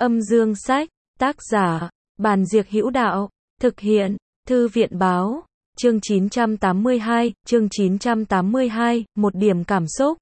Âm dương sách, tác giả, Bàn Diệc Hữu Đạo, thực hiện, Thư viện báo, chương 982, một điểm cảm xúc.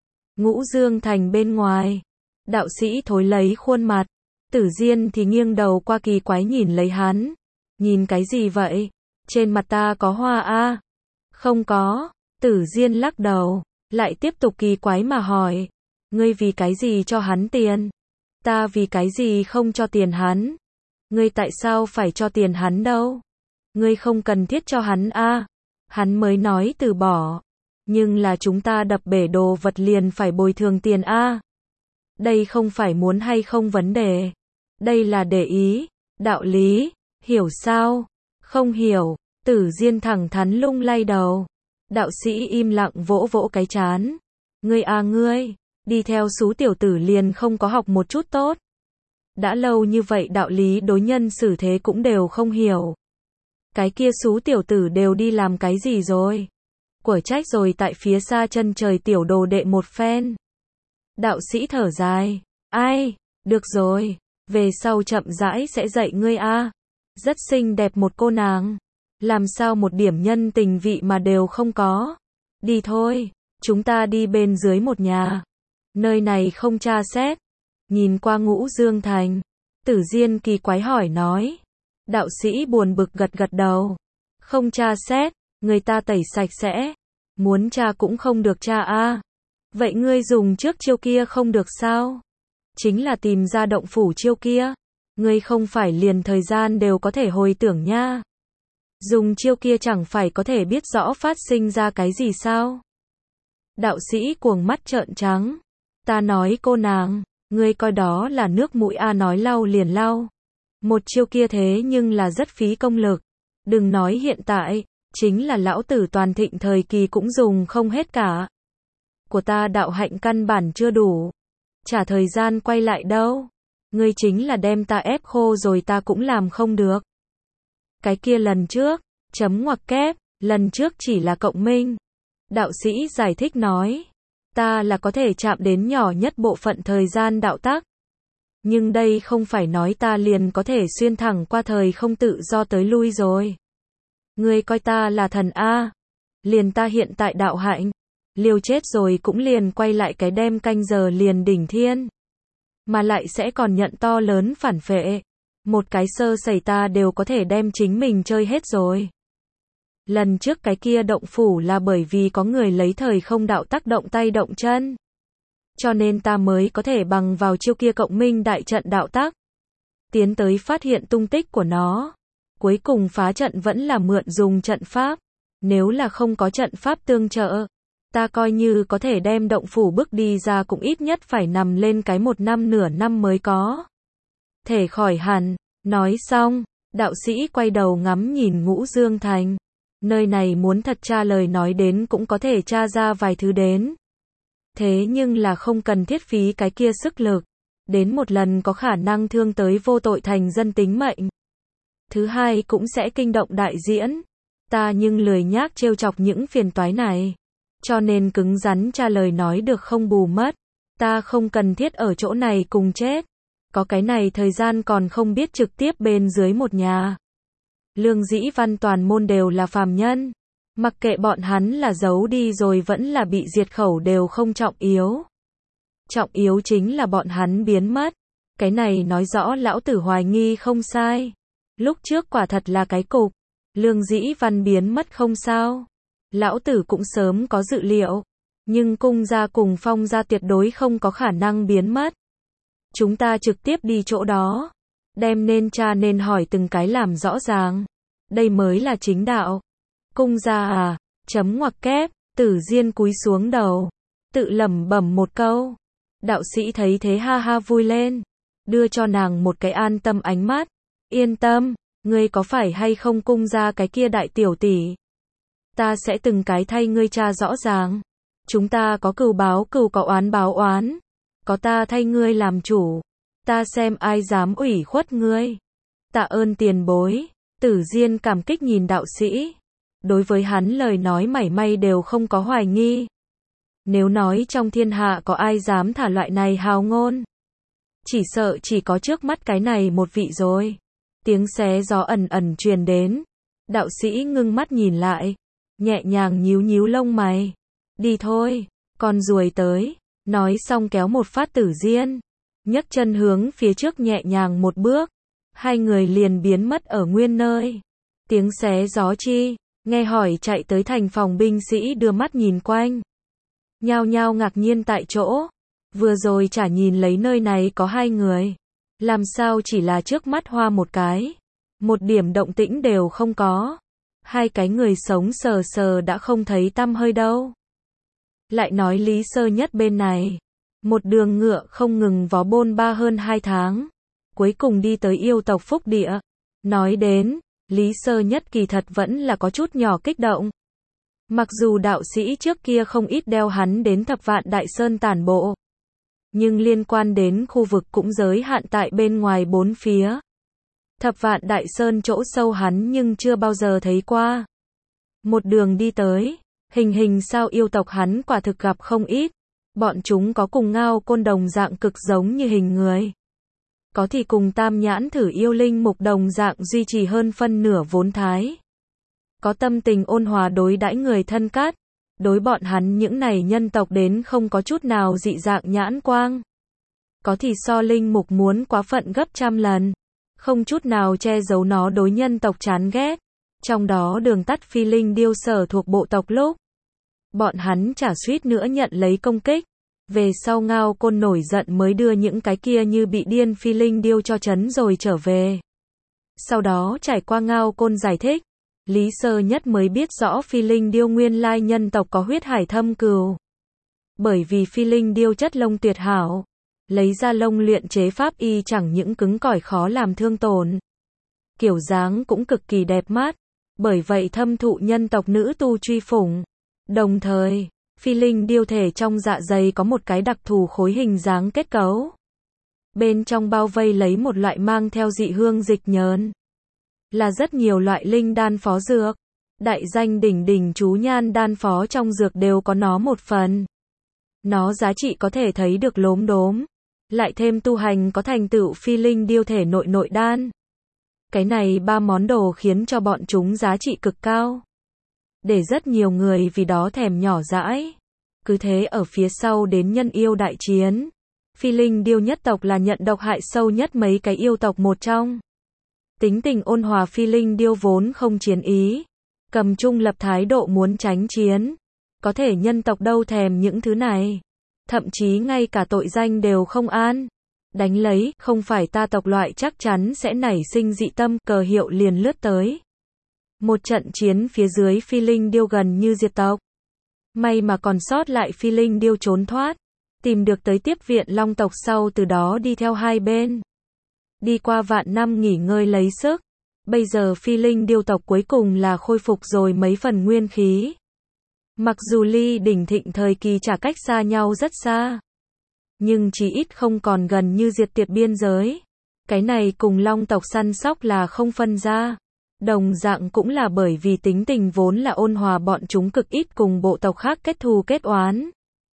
Ngũ Dương Thành bên ngoài, đạo sĩ thối lấy khuôn mặt, Tử Diên thì nghiêng đầu qua kỳ quái nhìn lấy hắn. Nhìn cái gì vậy? Trên mặt ta có hoa a? Không có, Tử Diên lắc đầu, lại tiếp tục kỳ quái mà hỏi. Ngươi vì cái gì cho hắn tiền? Ta vì cái gì không cho tiền hắn? Ngươi tại sao phải cho tiền hắn đâu? Ngươi không cần thiết cho hắn a. Hắn mới nói từ bỏ. Nhưng là chúng ta đập bể đồ vật liền phải bồi thường tiền a. Đây không phải muốn hay không vấn đề. Đây là để ý, đạo lý, hiểu sao? Không hiểu, Tử Diên thẳng thắn lung lay đầu. Đạo sĩ im lặng vỗ vỗ cái trán. Ngươi a ngươi, đi theo xú tiểu tử liền không có học một chút tốt. Đã lâu như vậy đạo lý đối nhân xử thế cũng đều không hiểu. Cái kia xú tiểu tử đều đi làm cái gì rồi? Của trách rồi tại phía xa chân trời tiểu đồ đệ một phen. Đạo sĩ thở dài. Ai, được rồi, về sau chậm rãi sẽ dạy ngươi a. Rất xinh đẹp một cô nàng. Làm sao một điểm nhân tình vị mà đều không có. Đi thôi, chúng ta đi bên dưới một nhà. Nơi này không tra xét. Nhìn qua Ngũ Dương Thành, Tử Diên kỳ quái hỏi nói. Đạo sĩ buồn bực gật gật đầu. Không tra xét, người ta tẩy sạch sẽ. Muốn tra cũng không được tra a. Vậy ngươi dùng trước chiêu kia không được sao? Chính là tìm ra động phủ chiêu kia. Ngươi không phải liền thời gian đều có thể hồi tưởng nha. Dùng chiêu kia chẳng phải có thể biết rõ phát sinh ra cái gì sao? Đạo sĩ cuồng mắt trợn trắng. Ta nói cô nàng, ngươi coi đó là nước mũi a, nói lau liền lau. Một chiêu kia thế nhưng là rất phí công lực. Đừng nói hiện tại, chính là lão tử toàn thịnh thời kỳ cũng dùng không hết cả. Của ta đạo hạnh căn bản chưa đủ. Chả thời gian quay lại đâu. Ngươi chính là đem ta ép khô rồi ta cũng làm không được. Cái kia lần trước, chấm ngoặc kép, lần trước chỉ là cộng minh. Đạo sĩ giải thích nói. Ta là có thể chạm đến nhỏ nhất bộ phận thời gian đạo tắc. Nhưng đây không phải nói ta liền có thể xuyên thẳng qua thời không tự do tới lui rồi. Ngươi coi ta là thần a. Liền ta hiện tại đạo hạnh. Liều chết rồi cũng liền quay lại cái đem canh giờ liền đỉnh thiên. Mà lại sẽ còn nhận to lớn phản phệ. Một cái sơ sẩy ta đều có thể đem chính mình chơi hết rồi. Lần trước cái kia động phủ là bởi vì có người lấy thời không đạo tác động tay động chân. Cho nên ta mới có thể bằng vào chiêu kia cộng minh đại trận đạo tác. Tiến tới phát hiện tung tích của nó. Cuối cùng phá trận vẫn là mượn dùng trận pháp. Nếu là không có trận pháp tương trợ, ta coi như có thể đem động phủ bước đi ra cũng ít nhất phải nằm lên cái 1 năm nửa năm mới có thể khỏi hẳn. Nói xong, đạo sĩ quay đầu ngắm nhìn Ngũ Dương Thành. Nơi này muốn thật tra lời nói đến cũng có thể tra ra vài thứ đến. Thế nhưng là không cần thiết phí cái kia sức lực. Đến một lần có khả năng thương tới vô tội thành dân tính mệnh. Thứ hai cũng sẽ kinh động đại diễn. Ta nhưng lười nhác trêu chọc những phiền toái này. Cho nên cứng rắn tra lời nói được không bù mất. Ta không cần thiết ở chỗ này cùng chết. Có cái này thời gian còn không biết trực tiếp bên dưới một nhà. Lương Dĩ Văn toàn môn đều là phàm nhân. Mặc kệ bọn hắn là giấu đi rồi vẫn là bị diệt khẩu đều không trọng yếu. Trọng yếu chính là bọn hắn biến mất. Cái này nói rõ lão tử hoài nghi không sai. Lúc trước quả thật là cái cục. Lương Dĩ Văn biến mất không sao. Lão tử cũng sớm có dự liệu. Nhưng cung gia cùng Phong gia tuyệt đối không có khả năng biến mất. Chúng ta trực tiếp đi chỗ đó. Đem nên tra nên hỏi từng cái làm rõ ràng. Đây mới là chính đạo. Cung gia à, chấm ngoặc kép, Tử Diên cúi xuống đầu. Tự lẩm bẩm một câu. Đạo sĩ thấy thế ha ha vui lên. Đưa cho nàng một cái an tâm ánh mắt. Yên tâm, ngươi có phải hay không cung gia cái kia đại tiểu tỷ? Ta sẽ từng cái thay ngươi tra rõ ràng. Chúng ta có cừu báo cừu, có oán báo oán. Có ta thay ngươi làm chủ. Ta xem ai dám ủy khuất ngươi. Tạ ơn tiền bối. Tử Diên cảm kích nhìn đạo sĩ. Đối với hắn lời nói mảy may đều không có hoài nghi. Nếu nói trong thiên hạ có ai dám thả loại này hào ngôn, Chỉ sợ chỉ có trước mắt cái này một vị rồi. Tiếng xé gió ẩn ẩn truyền đến. Đạo sĩ ngưng mắt nhìn lại, nhẹ nhàng nhíu nhíu lông mày. Đi thôi, con ruồi tới. Nói xong kéo một phát Tử Diên, nhấc chân hướng phía trước nhẹ nhàng một bước. Hai người liền biến mất ở nguyên nơi. Tiếng xé gió chi, nghe hỏi chạy tới thành phòng binh sĩ đưa mắt nhìn quanh. Nhao nhao ngạc nhiên tại chỗ. Vừa rồi chả nhìn lấy nơi này có hai người. Làm sao chỉ là trước mắt hoa một cái. Một điểm động tĩnh đều không có. Hai cái người sống sờ sờ đã không thấy tăm hơi đâu. Lại nói Lý Sơ Nhất bên này. Một đường ngựa không ngừng vó bôn ba hơn 2 tháng. Cuối cùng đi tới yêu tộc Phúc Địa. Nói đến, Lý Sơ Nhất kỳ thật vẫn là có chút nhỏ kích động. Mặc dù đạo sĩ trước kia không ít đeo hắn đến Thập Vạn Đại Sơn tản bộ. Nhưng liên quan đến khu vực cũng giới hạn tại bên ngoài bốn phía. Thập Vạn Đại Sơn chỗ sâu hắn nhưng chưa bao giờ thấy qua. Một đường đi tới, hình sao yêu tộc hắn quả thực gặp không ít. Bọn chúng có cùng Ngao Côn đồng dạng cực giống như hình người. Có thì cùng Tam Nhãn Thử yêu linh mục đồng dạng duy trì hơn phân nửa vốn thái. Có tâm tình ôn hòa đối đãi người thân cát. Đối bọn hắn những này nhân tộc đến không có chút nào dị dạng nhãn quang. Có thì so linh mục muốn quá phận gấp trăm lần. Không chút nào che giấu nó đối nhân tộc chán ghét. Trong đó Đường Tắt Phi Linh Điêu sở thuộc bộ tộc lúc. Bọn hắn chả suýt nữa nhận lấy công kích. Về sau Ngao Côn nổi giận mới đưa những cái kia như bị điên Phi Linh Điêu cho trấn rồi trở về. Sau đó trải qua Ngao Côn giải thích. Lý Sơ Nhất mới biết rõ Phi Linh Điêu nguyên lai nhân tộc có huyết hải thâm cừu. Bởi vì Phi Linh Điêu chất lông tuyệt hảo. Lấy ra lông luyện chế pháp y chẳng những cứng cỏi khó làm thương tổn. Kiểu dáng cũng cực kỳ đẹp mắt. Bởi vậy thâm thụ nhân tộc nữ tu truy phủng. Đồng thời, Phi Linh Điêu thể trong dạ dày có một cái đặc thù khối hình dáng kết cấu. Bên trong bao vây lấy một loại mang theo dị hương dịch nhờn. Là rất nhiều loại linh đan phó dược. Đại danh đỉnh đỉnh chú nhan đan phó trong dược đều có nó một phần. Nó giá trị có thể thấy được lốm đốm. Lại thêm tu hành có thành tựu Phi Linh Điêu thể nội đan. Cái này ba món đồ khiến cho bọn chúng giá trị cực cao. Để rất nhiều người vì đó thèm nhỏ dãi. Cứ thế ở phía sau đến nhân yêu đại chiến. Phi Linh Điêu nhất tộc là nhận độc hại sâu nhất mấy cái yêu tộc một trong. Tính tình ôn hòa Phi Linh Điêu vốn không chiến ý. Cầm trung lập thái độ muốn tránh chiến. Có thể nhân tộc đâu thèm những thứ này. Thậm chí ngay cả tội danh đều không an. Đánh lấy, không phải ta tộc loại chắc chắn sẽ nảy sinh dị tâm, cờ hiệu liền lướt tới. Một trận chiến phía dưới Phi Linh Điêu gần như diệt tộc. May mà còn sót lại Phi Linh Điêu trốn thoát. Tìm được tới tiếp viện Long tộc sau từ đó đi theo hai bên. Đi qua vạn năm nghỉ ngơi lấy sức. Bây giờ Phi Linh Điêu tộc cuối cùng là khôi phục rồi mấy phần nguyên khí. Mặc dù ly đỉnh thịnh thời kỳ chả cách xa nhau rất xa. Nhưng chí ít không còn gần như diệt tuyệt biên giới. Cái này cùng Long tộc săn sóc là không phân ra. Đồng dạng cũng là bởi vì tính tình vốn là ôn hòa bọn chúng cực ít cùng bộ tộc khác kết thù kết oán.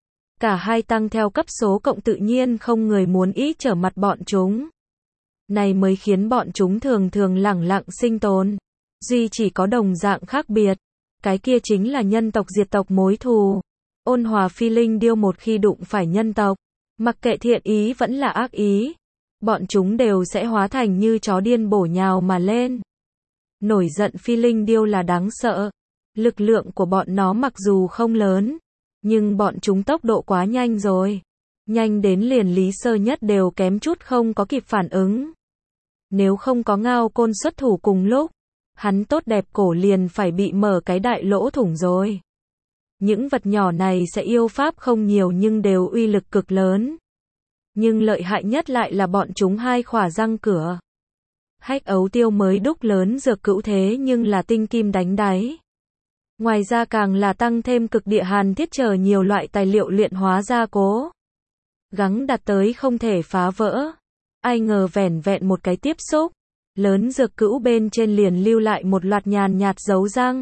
Cả hai tăng theo cấp số cộng tự nhiên không người muốn ý trở mặt bọn chúng. Này mới khiến bọn chúng thường thường lẳng lặng sinh tồn. Duy chỉ có đồng dạng khác biệt. Cái kia chính là nhân tộc diệt tộc mối thù. Ôn hòa Phi Linh Điêu một khi đụng phải nhân tộc. Mặc kệ thiện ý vẫn là ác ý. Bọn chúng đều sẽ hóa thành như chó điên bổ nhào mà lên. Nổi giận Phi Linh Điêu là đáng sợ. Lực lượng của bọn nó mặc dù không lớn. Nhưng bọn chúng tốc độ quá nhanh rồi. Nhanh đến liền Lý Sơ Nhất đều kém chút không có kịp phản ứng. Nếu không có Ngao Côn xuất thủ cùng lúc. Hắn tốt đẹp cổ liền phải bị mở cái đại lỗ thủng rồi. Những vật nhỏ này sẽ yêu pháp không nhiều nhưng đều uy lực cực lớn. Nhưng lợi hại nhất lại là bọn chúng hai khỏa răng cửa. Hách ấu tiêu mới đúc lớn dược cữu thế nhưng là tinh kim đánh đáy. Ngoài ra càng là tăng thêm cực địa hàn thiết chờ nhiều loại tài liệu luyện hóa gia cố. Gắng đạt tới không thể phá vỡ. Ai ngờ vẻn vẹn một cái tiếp xúc. Lớn dược cữu bên trên liền lưu lại một loạt nhàn nhạt dấu răng.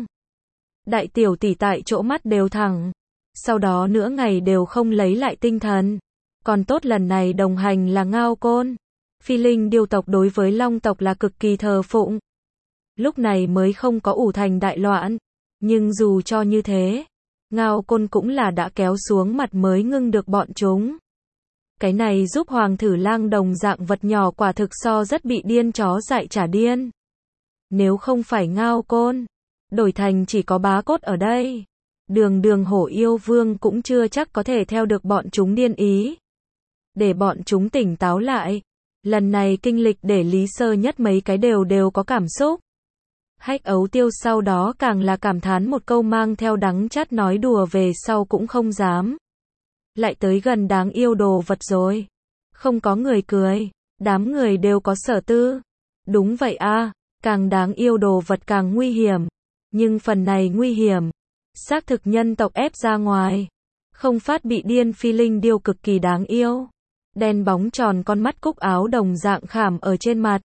Đại tiểu tỷ tại chỗ mắt đều thẳng. Sau đó nửa ngày đều không lấy lại tinh thần. Còn tốt lần này đồng hành là Ngao Côn. Phi linh điêu tộc đối với Long tộc là cực kỳ thờ phụng. Lúc này mới không có ủ thành đại loạn. Nhưng dù cho như thế, Ngao Côn cũng là đã kéo xuống mặt mới ngưng được bọn chúng. Cái này giúp Hoàng Thử Lang đồng dạng vật nhỏ quả thực so rất bị điên chó dại trả điên. Nếu không phải Ngao Côn, đổi thành chỉ có Bá Cốt ở đây, đường Hổ Yêu Vương cũng chưa chắc có thể theo được bọn chúng điên ý. Để bọn chúng tỉnh táo lại. Lần này kinh lịch để Lý Sơ Nhất mấy cái đều có cảm xúc. Hách Ấu Tiêu sau đó càng là cảm thán một câu mang theo đắng chát nói đùa về sau cũng không dám. Lại tới gần đáng yêu đồ vật rồi. Không có người cười. Đám người đều có sở tư. Đúng vậy a, càng đáng yêu đồ vật càng nguy hiểm. Nhưng phần này nguy hiểm, xác thực nhân tộc ép ra ngoài. Không phát bị điên phi linh điêu cực kỳ đáng yêu. Đen bóng tròn con mắt cúc áo đồng dạng khảm ở trên mặt.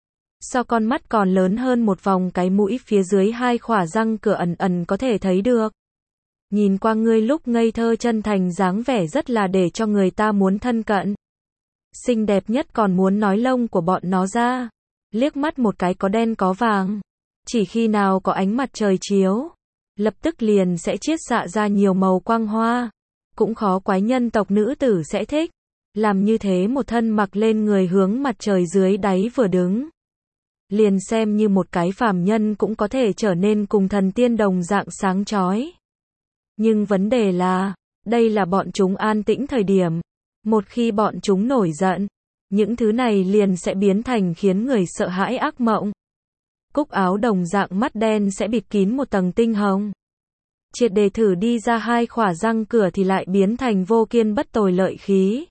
So con mắt còn lớn hơn một vòng cái mũi phía dưới hai khỏa răng cửa ẩn có thể thấy được. Nhìn qua ngươi lúc ngây thơ chân thành dáng vẻ rất là để cho người ta muốn thân cận. Xinh đẹp nhất còn muốn nói lông của bọn nó ra. Liếc mắt một cái có đen có vàng. Chỉ khi nào có ánh mặt trời chiếu, lập tức liền sẽ chiết xạ ra nhiều màu quang hoa. Cũng khó quái nhân tộc nữ tử sẽ thích. Làm như thế một thân mặc lên người hướng mặt trời dưới đáy vừa đứng. Liền xem như một cái phàm nhân cũng có thể trở nên cùng thần tiên đồng dạng sáng chói. Nhưng vấn đề là, đây là bọn chúng an tĩnh thời điểm. Một khi bọn chúng nổi giận, những thứ này liền sẽ biến thành khiến người sợ hãi ác mộng. Cúc áo đồng dạng mắt đen sẽ bịt kín một tầng tinh hồng. Triệt để thử đi ra hai khỏa răng cửa thì lại biến thành vô kiên bất tồi lợi khí.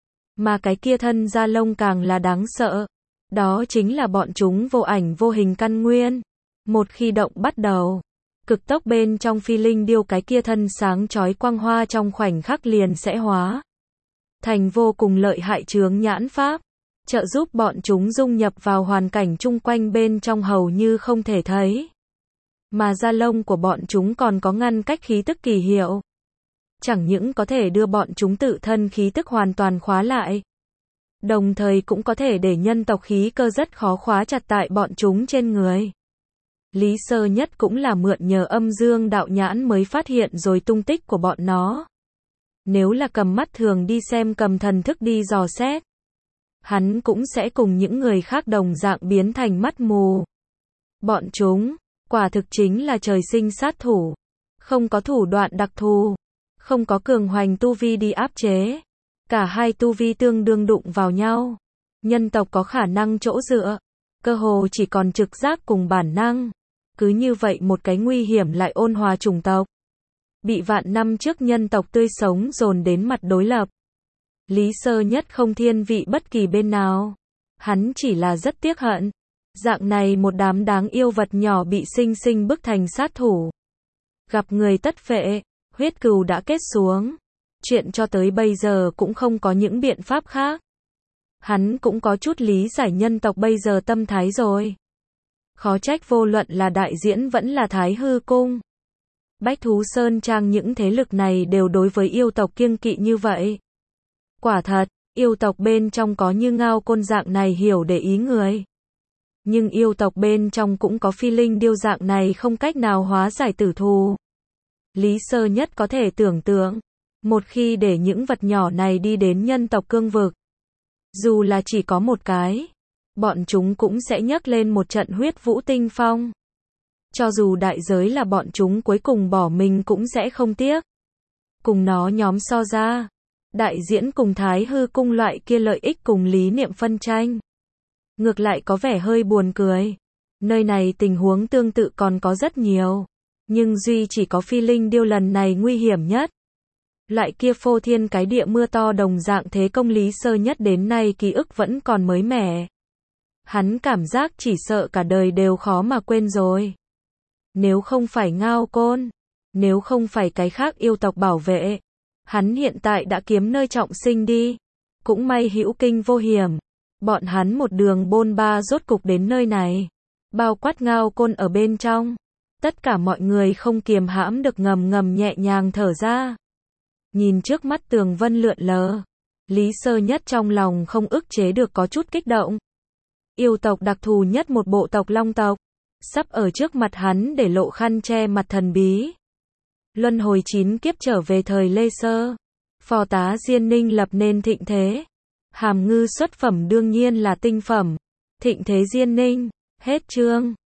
Mà cái kia thân da lông càng là đáng sợ. Đó chính là bọn chúng vô ảnh vô hình căn nguyên. Một khi động bắt đầu, cực tốc bên trong phi linh điêu cái kia thân sáng chói quang hoa trong khoảnh khắc liền sẽ hóa thành vô cùng lợi hại chướng nhãn pháp, trợ giúp bọn chúng dung nhập vào hoàn cảnh chung quanh bên trong hầu như không thể thấy. Mà da lông của bọn chúng còn có ngăn cách khí tức kỳ hiệu. Chẳng những có thể đưa bọn chúng tự thân khí tức hoàn toàn khóa lại, đồng thời cũng có thể để nhân tộc khí cơ rất khó khóa chặt tại bọn chúng trên người. Lý Sơ Nhất cũng là mượn nhờ âm dương đạo nhãn mới phát hiện rồi tung tích của bọn nó. Nếu là cầm mắt thường đi xem cầm thần thức đi dò xét, hắn cũng sẽ cùng những người khác đồng dạng biến thành mắt mù. Bọn chúng, quả thực chính là trời sinh sát thủ. Không có thủ đoạn đặc thù, không có cường hoành tu vi đi áp chế. Cả hai tu vi tương đương đụng vào nhau. Nhân tộc có khả năng chỗ dựa, cơ hồ chỉ còn trực giác cùng bản năng. Cứ như vậy một cái nguy hiểm lại ôn hòa chủng tộc. Bị vạn năm trước nhân tộc tươi sống dồn đến mặt đối lập. Lý Sơ Nhất không thiên vị bất kỳ bên nào. Hắn chỉ là rất tiếc hận. Dạng này một đám đáng yêu vật nhỏ bị sinh sinh bức thành sát thủ. Gặp người tất phệ, huyết cừu đã kết xuống. Chuyện cho tới bây giờ cũng không có những biện pháp khác. Hắn cũng có chút lý giải nhân tộc bây giờ tâm thái rồi. Khó trách vô luận là đại diễn vẫn là Thái Hư Cung, Bách Thú Sơn Trang những thế lực này đều đối với yêu tộc kiêng kỵ như vậy. Quả thật, yêu tộc bên trong có như Ngao Côn dạng này hiểu để ý người. Nhưng yêu tộc bên trong cũng có phi linh điêu dạng này không cách nào hóa giải tử thù. Lý Sơ Nhất có thể tưởng tượng, một khi để những vật nhỏ này đi đến nhân tộc cương vực, dù là chỉ có một cái, bọn chúng cũng sẽ nhấc lên một trận huyết vũ tinh phong. Cho dù đại giới là bọn chúng cuối cùng bỏ mình cũng sẽ không tiếc. Cùng nó nhóm so ra, đại diễn cùng Thái Hư Cung loại kia lợi ích cùng lý niệm phân tranh. Ngược lại có vẻ hơi buồn cười. Nơi này tình huống tương tự còn có rất nhiều. Nhưng duy chỉ có phi linh điêu lần này nguy hiểm nhất. Loại kia phô thiên cái địa mưa to đồng dạng thế công Lý Sơ Nhất đến nay ký ức vẫn còn mới mẻ. Hắn cảm giác chỉ sợ cả đời đều khó mà quên rồi. Nếu không phải Ngao Côn, nếu không phải cái khác yêu tộc bảo vệ, hắn hiện tại đã kiếm nơi trọng sinh đi. Cũng may hữu kinh vô hiểm. Bọn hắn một đường bôn ba rốt cục đến nơi này. Bao quát Ngao Côn ở bên trong. Tất cả mọi người không kiềm hãm được ngầm nhẹ nhàng thở ra. Nhìn trước mắt tường vân lượn lờ. Lý Sơ Nhất trong lòng không ức chế được có chút kích động. Yêu tộc đặc thù nhất một bộ tộc Long tộc, sắp ở trước mặt hắn để lộ khăn che mặt thần bí. Luân hồi 9 kiếp trở về thời Lê Sơ, phò tá Diên Ninh lập nên thịnh thế. Hàm ngư xuất phẩm đương nhiên là tinh phẩm. Thịnh thế Diên Ninh, hết chương.